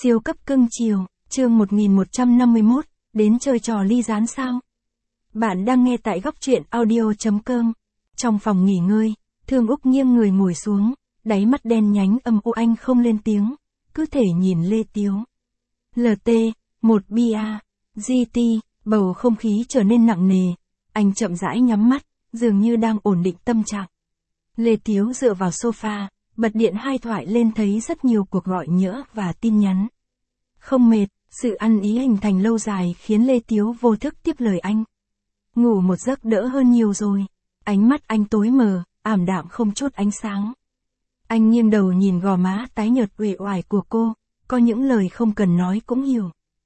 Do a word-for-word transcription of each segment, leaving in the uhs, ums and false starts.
Siêu cấp cưng chiều, chương một nghìn một trăm năm mươi mốt, đến chơi trò ly gián sao? Bạn đang nghe tại góc truyện audio.com. Trong phòng nghỉ ngơi, Thương Úc nghiêng người ngồi xuống, đáy mắt đen nhánh âm u, anh không lên tiếng, cứ thể nhìn Lê Tiếu. lờ tê, một bia, giê tê, bầu không khí trở nên nặng nề, anh chậm rãi nhắm mắt, dường như đang ổn định tâm trạng. Lê Tiếu dựa vào sofa, bật điện hai thoại lên, thấy rất nhiều cuộc gọi nhỡ và tin nhắn. Không mệt, sự ăn ý hình thành lâu dài khiến Lê Tiếu vô thức tiếp lời anh. Ngủ một giấc đỡ hơn nhiều rồi. Ánh mắt anh tối mờ, ảm đạm không chút ánh sáng. Anh nghiêng đầu nhìn gò má tái nhợt uể oải của cô, có những lời không cần nói cũng hiểu.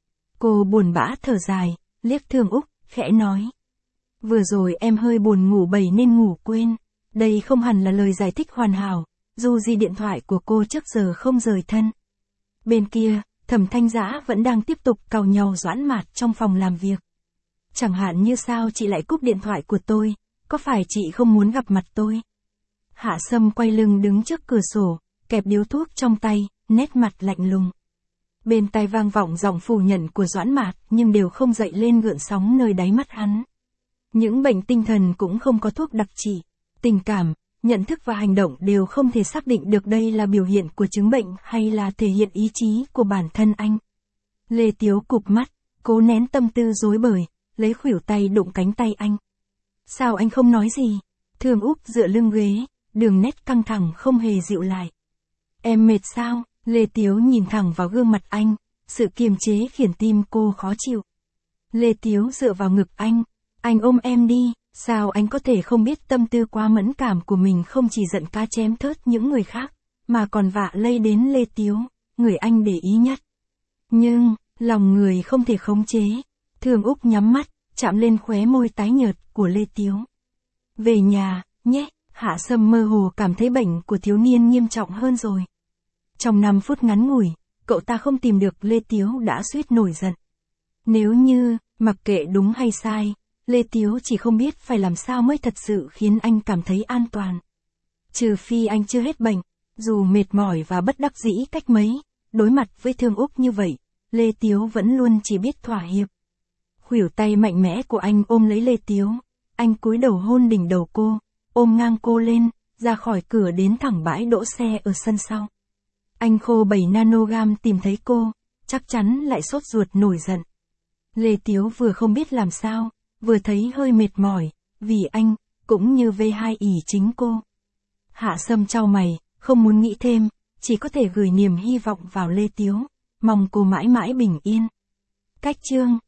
Cô buồn bã thở dài, liếc Thương Úc, khẽ nói. Vừa rồi em hơi buồn ngủ bầy nên ngủ quên. Đây không hẳn là lời giải thích hoàn hảo, dù gì điện thoại của cô trước giờ không rời thân. Bên kia, Thẩm Thanh Dã vẫn đang tiếp tục càu nhàu Doãn Mạt trong phòng làm việc. Chẳng hạn như sao chị lại cúp điện thoại của tôi, có phải chị không muốn gặp mặt tôi? Hạ Sâm quay lưng đứng trước cửa sổ, kẹp điếu thuốc trong tay, nét mặt lạnh lùng. Bên tai vang vọng giọng phủ nhận của Doãn Mạt, nhưng đều không dậy lên gợn sóng nơi đáy mắt hắn. Những bệnh tinh thần cũng không có thuốc đặc trị. Tình cảm, nhận thức và hành động đều không thể xác định được đây là biểu hiện của chứng bệnh hay là thể hiện ý chí của bản thân anh. Lê Tiếu cụp mắt, cố nén tâm tư rối bời, lấy khuỷu tay đụng cánh tay anh. Sao anh không nói gì? Thương Úc dựa lưng ghế, đường nét căng thẳng không hề dịu lại. Em mệt sao? Lê Tiếu nhìn thẳng vào gương mặt anh, sự kiềm chế khiến tim cô khó chịu. Lê Tiếu dựa vào ngực anh, anh ôm em đi. Sao anh có thể không biết tâm tư quá mẫn cảm của mình không chỉ giận cá chém thớt những người khác, mà còn vạ lây đến Lê Tiếu, người anh để ý nhất. Nhưng, lòng người không thể khống chế. Thương Úc nhắm mắt, chạm lên khóe môi tái nhợt của Lê Tiếu. Về nhà, nhé, Hạ Sâm mơ hồ cảm thấy bệnh của thiếu niên nghiêm trọng hơn rồi. Trong năm phút ngắn ngủi, cậu ta không tìm được Lê Tiếu đã suýt nổi giận. Nếu như, mặc kệ đúng hay sai, Lê Tiếu chỉ không biết phải làm sao mới thật sự khiến anh cảm thấy an toàn. Trừ phi anh chưa hết bệnh, dù mệt mỏi và bất đắc dĩ cách mấy, đối mặt với Thương Úc như vậy, Lê Tiếu vẫn luôn chỉ biết thỏa hiệp. Khuỷu tay mạnh mẽ của anh ôm lấy Lê Tiếu, anh cúi đầu hôn đỉnh đầu cô, ôm ngang cô lên, ra khỏi cửa đến thẳng bãi đỗ xe ở sân sau. Anh khô bảy nanogam tìm thấy cô, chắc chắn lại sốt ruột nổi giận. Lê Tiếu vừa không biết làm sao, vừa thấy hơi mệt mỏi, vì anh, cũng như vê hai ỷ chính cô. Hạ Sâm chau mày, không muốn nghĩ thêm, chỉ có thể gửi niềm hy vọng vào Lê Tiếu, mong cô mãi mãi bình yên. Cách chương